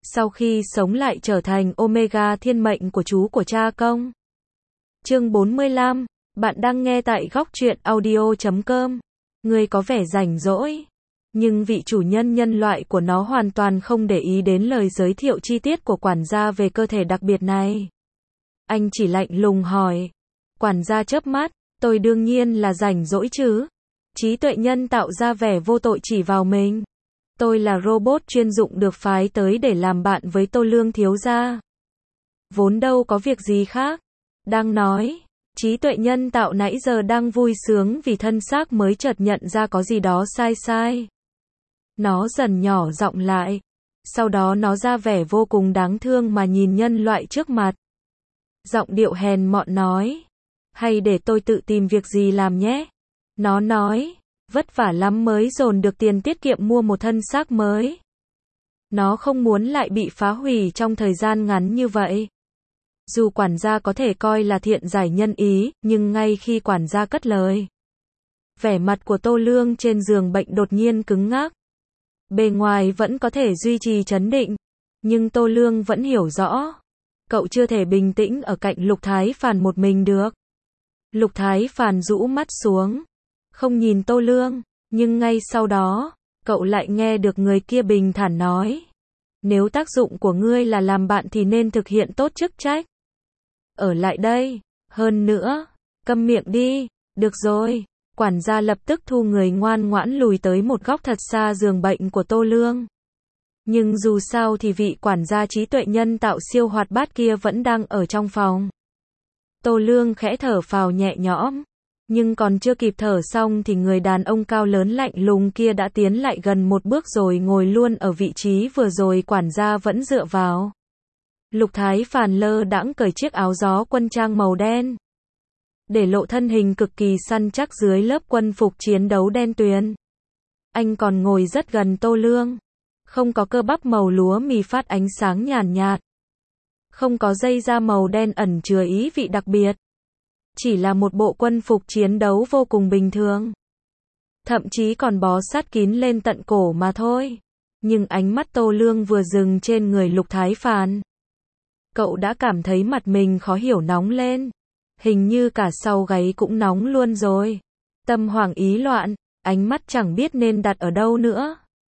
sau khi sống lại trở thành Omega thiên mệnh của chú của cha công. Chương 45, bạn đang nghe tại góc truyện audio.com. Người có vẻ rảnh rỗi, nhưng vị chủ nhân nhân loại của nó hoàn toàn không để ý đến lời giới thiệu chi tiết của quản gia về cơ thể đặc biệt này. Anh chỉ lạnh lùng hỏi. Quản gia chớp mắt, tôi đương nhiên là rảnh rỗi chứ. Trí tuệ nhân tạo ra vẻ vô tội chỉ vào mình. Tôi là robot chuyên dụng được phái tới để làm bạn với Tô Lương thiếu gia. Vốn đâu có việc gì khác. Đang nói, trí tuệ nhân tạo nãy giờ đang vui sướng vì thân xác mới chợt nhận ra có gì đó sai sai. Nó dần nhỏ giọng lại. Sau đó nó ra vẻ vô cùng đáng thương mà nhìn nhân loại trước mặt. Giọng điệu hèn mọn nói. Hay để tôi tự tìm việc gì làm nhé. Nó nói. Vất vả lắm mới dồn được tiền tiết kiệm mua một thân xác mới. Nó không muốn lại bị phá hủy trong thời gian ngắn như vậy. Dù quản gia có thể coi là thiện giải nhân ý, nhưng ngay khi quản gia cất lời, vẻ mặt của Tô Lương trên giường bệnh đột nhiên cứng ngắc. Bề ngoài vẫn có thể duy trì trấn định, nhưng Tô Lương vẫn hiểu rõ. Cậu chưa thể bình tĩnh ở cạnh Lục Thái Phàn một mình được. Lục Thái Phàn rũ mắt xuống, không nhìn Tô Lương, nhưng ngay sau đó, cậu lại nghe được người kia bình thản nói. Nếu tác dụng của ngươi là làm bạn thì nên thực hiện tốt chức trách. Ở lại đây, hơn nữa, câm miệng đi, được rồi. Quản gia lập tức thu người ngoan ngoãn lùi tới một góc thật xa giường bệnh của Tô Lương. Nhưng dù sao thì vị quản gia trí tuệ nhân tạo siêu hoạt bát kia vẫn đang ở trong phòng. Tô Lương khẽ thở phào nhẹ nhõm. Nhưng còn chưa kịp thở xong thì người đàn ông cao lớn lạnh lùng kia đã tiến lại gần một bước rồi ngồi luôn ở vị trí vừa rồi quản gia vẫn dựa vào. Lục Thái Phàn lơ đãng cởi chiếc áo gió quân trang màu đen, để lộ thân hình cực kỳ săn chắc dưới lớp quân phục chiến đấu đen tuyền. Anh còn ngồi rất gần Tô Lương. Không có cơ bắp màu lúa mì phát ánh sáng nhàn nhạt. Không có dây da màu đen ẩn chứa ý vị đặc biệt. Chỉ là một bộ quân phục chiến đấu vô cùng bình thường. Thậm chí còn bó sát kín lên tận cổ mà thôi. Nhưng ánh mắt Tô Lương vừa dừng trên người Lục Thái Phàn. Cậu đã cảm thấy mặt mình khó hiểu nóng lên. Hình như cả sau gáy cũng nóng luôn rồi. Tâm hoảng ý loạn, ánh mắt chẳng biết nên đặt ở đâu nữa.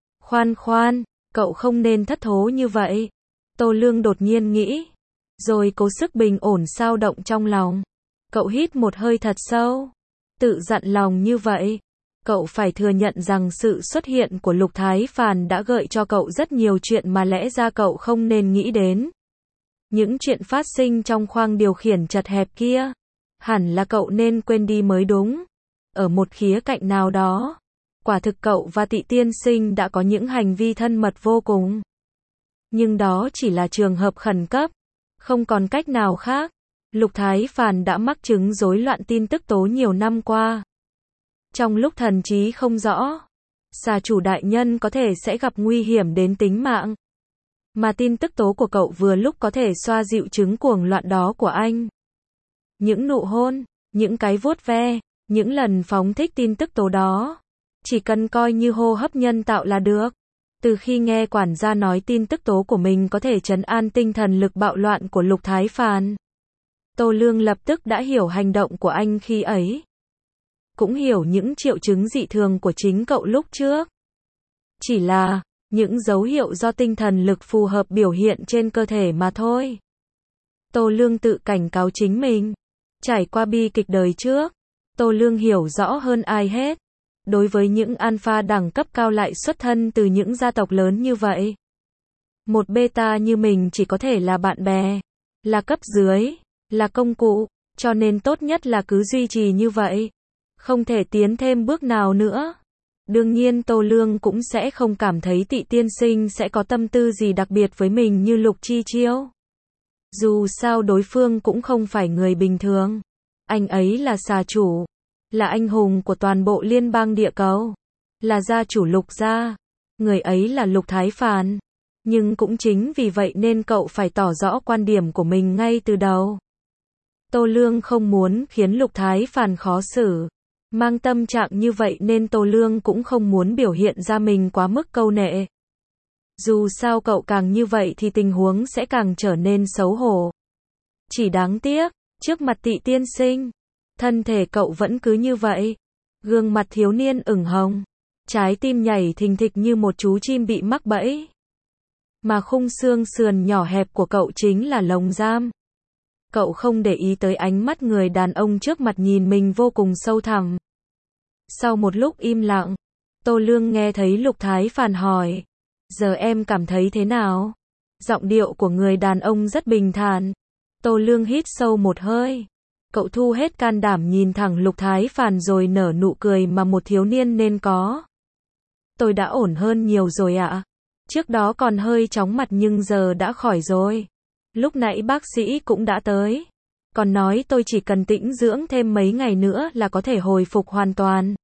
Khoan, cậu không nên thất thố như vậy. Tô Lương đột nhiên nghĩ. Rồi cố sức bình ổn xao động trong lòng. Cậu hít một hơi thật sâu. Tự dặn lòng như vậy. Cậu phải thừa nhận rằng sự xuất hiện của Lục Thái Phàn đã gợi cho cậu rất nhiều chuyện mà lẽ ra cậu không nên nghĩ đến. Những chuyện phát sinh trong khoang điều khiển chật hẹp kia. Hẳn là cậu nên quên đi mới đúng. Ở một khía cạnh nào đó. Quả thực cậu và Tị tiên sinh đã có những hành vi thân mật vô cùng. Nhưng đó chỉ là trường hợp khẩn cấp. Không còn cách nào khác. Lục Thái Phàn đã mắc chứng rối loạn tin tức tố nhiều năm qua. Trong lúc thần trí không rõ, xà chủ đại nhân có thể sẽ gặp nguy hiểm đến tính mạng. Mà tin tức tố của cậu vừa lúc có thể xoa dịu chứng cuồng loạn đó của anh. Những nụ hôn, những cái vuốt ve, những lần phóng thích tin tức tố đó. Chỉ cần coi như hô hấp nhân tạo là được. Từ khi nghe quản gia nói tin tức tố của mình có thể trấn an tinh thần lực bạo loạn của Lục Thái Phàn, Tô Lương lập tức đã hiểu hành động của anh khi ấy. Cũng hiểu những triệu chứng dị thường của chính cậu lúc trước. Chỉ là những dấu hiệu do tinh thần lực phù hợp biểu hiện trên cơ thể mà thôi. Tô Lương tự cảnh cáo chính mình. Trải qua bi kịch đời trước, Tô Lương hiểu rõ hơn ai hết. Đối với những alpha đẳng cấp cao lại xuất thân từ những gia tộc lớn như vậy, một beta như mình chỉ có thể là bạn bè, là cấp dưới, là công cụ, cho nên tốt nhất là cứ duy trì như vậy. Không thể tiến thêm bước nào nữa. Đương nhiên Tô Lương cũng sẽ không cảm thấy Tị tiên sinh sẽ có tâm tư gì đặc biệt với mình như Lục Chi Chiêu. Dù sao đối phương cũng không phải người bình thường. Anh ấy là xà chủ, là anh hùng của toàn bộ liên bang địa cầu, là gia chủ Lục gia. Người ấy là Lục Thái Phàn. Nhưng cũng chính vì vậy nên cậu phải tỏ rõ quan điểm của mình ngay từ đầu. Tô Lương không muốn khiến Lục Thái Phàn khó xử. Mang tâm trạng như vậy nên Tô Lương cũng không muốn biểu hiện ra mình quá mức câu nệ. Dù sao cậu càng như vậy thì tình huống sẽ càng trở nên xấu hổ. Chỉ đáng tiếc, trước mặt Tị tiên sinh, thân thể cậu vẫn cứ như vậy. Gương mặt thiếu niên ửng hồng, trái tim nhảy thình thịch như một chú chim bị mắc bẫy. Mà khung xương sườn nhỏ hẹp của cậu chính là lồng giam. Cậu không để ý tới ánh mắt người đàn ông trước mặt nhìn mình vô cùng sâu thẳm. Sau một lúc im lặng, Tô Lương nghe thấy Lục Thái Phàn hỏi, giờ em cảm thấy thế nào? Giọng điệu của người đàn ông rất bình thản. Tô Lương hít sâu một hơi. Cậu thu hết can đảm nhìn thẳng Lục Thái Phàn rồi nở nụ cười mà một thiếu niên nên có. Tôi đã ổn hơn nhiều rồi ạ. Trước đó còn hơi chóng mặt nhưng giờ đã khỏi rồi. Lúc nãy bác sĩ cũng đã tới. Còn nói tôi chỉ cần tĩnh dưỡng thêm mấy ngày nữa là có thể hồi phục hoàn toàn.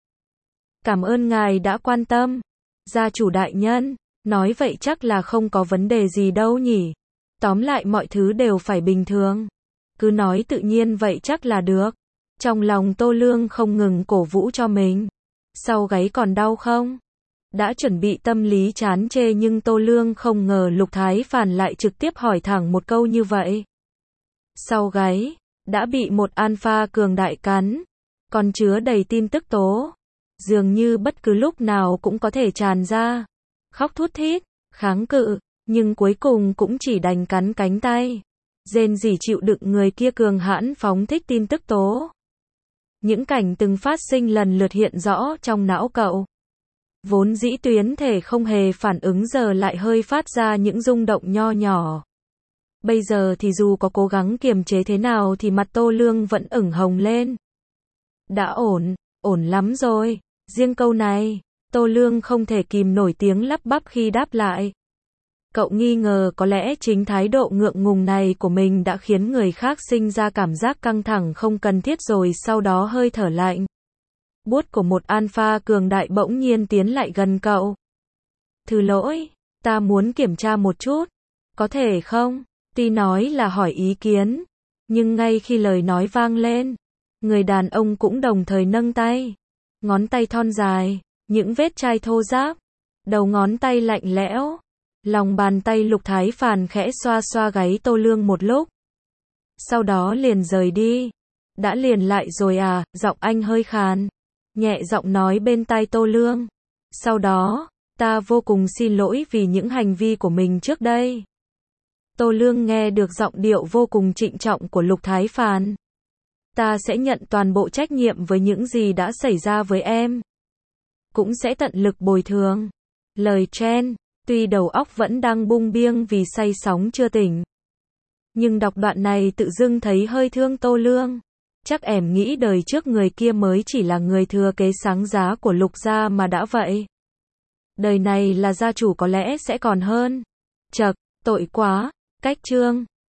Cảm ơn ngài đã quan tâm. Gia chủ đại nhân, nói vậy chắc là không có vấn đề gì đâu nhỉ. Tóm lại mọi thứ đều phải bình thường. Cứ nói tự nhiên vậy chắc là được. Trong lòng Tô Lương không ngừng cổ vũ cho mình. Sau gáy còn đau không? Đã chuẩn bị tâm lý chán chê nhưng Tô Lương không ngờ Lục Thái Phàn lại trực tiếp hỏi thẳng một câu như vậy. Sau gáy, đã bị một alpha cường đại cắn, còn chứa đầy tin tức tố. Dường như bất cứ lúc nào cũng có thể tràn ra. Khóc thút thít, kháng cự, nhưng cuối cùng cũng chỉ đành cắn cánh tay. Rên rỉ chịu đựng người kia cường hãn phóng thích tin tức tố. Những cảnh từng phát sinh lần lượt hiện rõ trong não cậu. Vốn dĩ tuyến thể không hề phản ứng giờ lại hơi phát ra những rung động nho nhỏ. Bây giờ thì dù có cố gắng kiềm chế thế nào thì mặt Tô Lương vẫn ửng hồng lên. Đã ổn, ổn lắm rồi. Riêng câu này, Tô Lương không thể kìm nổi tiếng lắp bắp khi đáp lại. Cậu nghi ngờ có lẽ chính thái độ ngượng ngùng này của mình đã khiến người khác sinh ra cảm giác căng thẳng không cần thiết rồi sau đó hơi thở lạnh. Buốt của một alpha cường đại bỗng nhiên tiến lại gần cậu. Thứ lỗi, ta muốn kiểm tra một chút. Có thể không? Tuy nói là hỏi ý kiến, nhưng ngay khi lời nói vang lên, người đàn ông cũng đồng thời nâng tay. Ngón tay thon dài, những vết chai thô ráp, đầu ngón tay lạnh lẽo. Lòng bàn tay Lục Thái Phàn khẽ xoa xoa gáy Tô Lương một lúc. Sau đó liền rời đi. Đã liền lại rồi à, giọng anh hơi khàn. Nhẹ giọng nói bên tai Tô Lương. Sau đó, ta vô cùng xin lỗi vì những hành vi của mình trước đây. Tô Lương nghe được giọng điệu vô cùng trịnh trọng của Lục Thái Phàn. Ta sẽ nhận toàn bộ trách nhiệm với những gì đã xảy ra với em. Cũng sẽ tận lực bồi thường. Lời Chen, tuy đầu óc vẫn đang bung biêng vì say sóng chưa tỉnh. Nhưng đọc đoạn này tự dưng thấy hơi thương Tô Lương. Chắc em nghĩ đời trước người kia mới chỉ là người thừa kế sáng giá của Lục gia mà đã vậy. Đời này là gia chủ có lẽ sẽ còn hơn. Chậc, tội quá. Cách chương